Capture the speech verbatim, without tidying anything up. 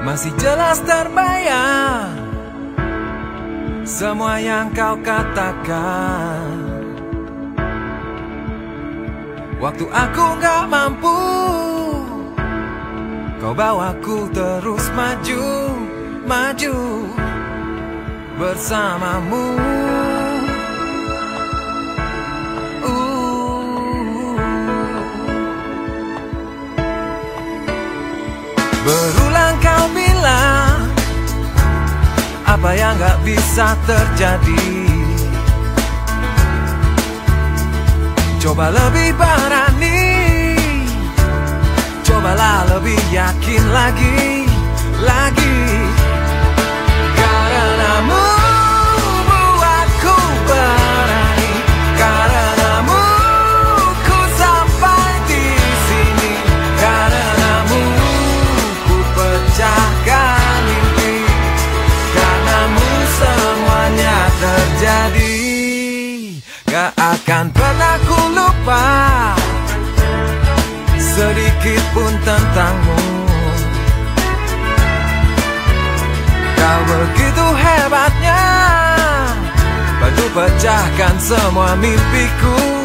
Masih jelas terbayang semua yang kau katakan. Waktu aku gak mampu, kau bawaku terus maju, maju bersamamu. Berulang kau bilang apa yang gak bisa terjadi. Coba lebih berani, cobalah lebih yakin lagi, lagi. Karenamu buatku berani, karenamu ku sampai di sini, karenamu ku pecahkan mimpi, karenamu semuanya terjadi. Gak akan pernah ku lupa sedikit pun tentangmu. Kau begitu hebatnya, bantu pecahkan semua mimpiku.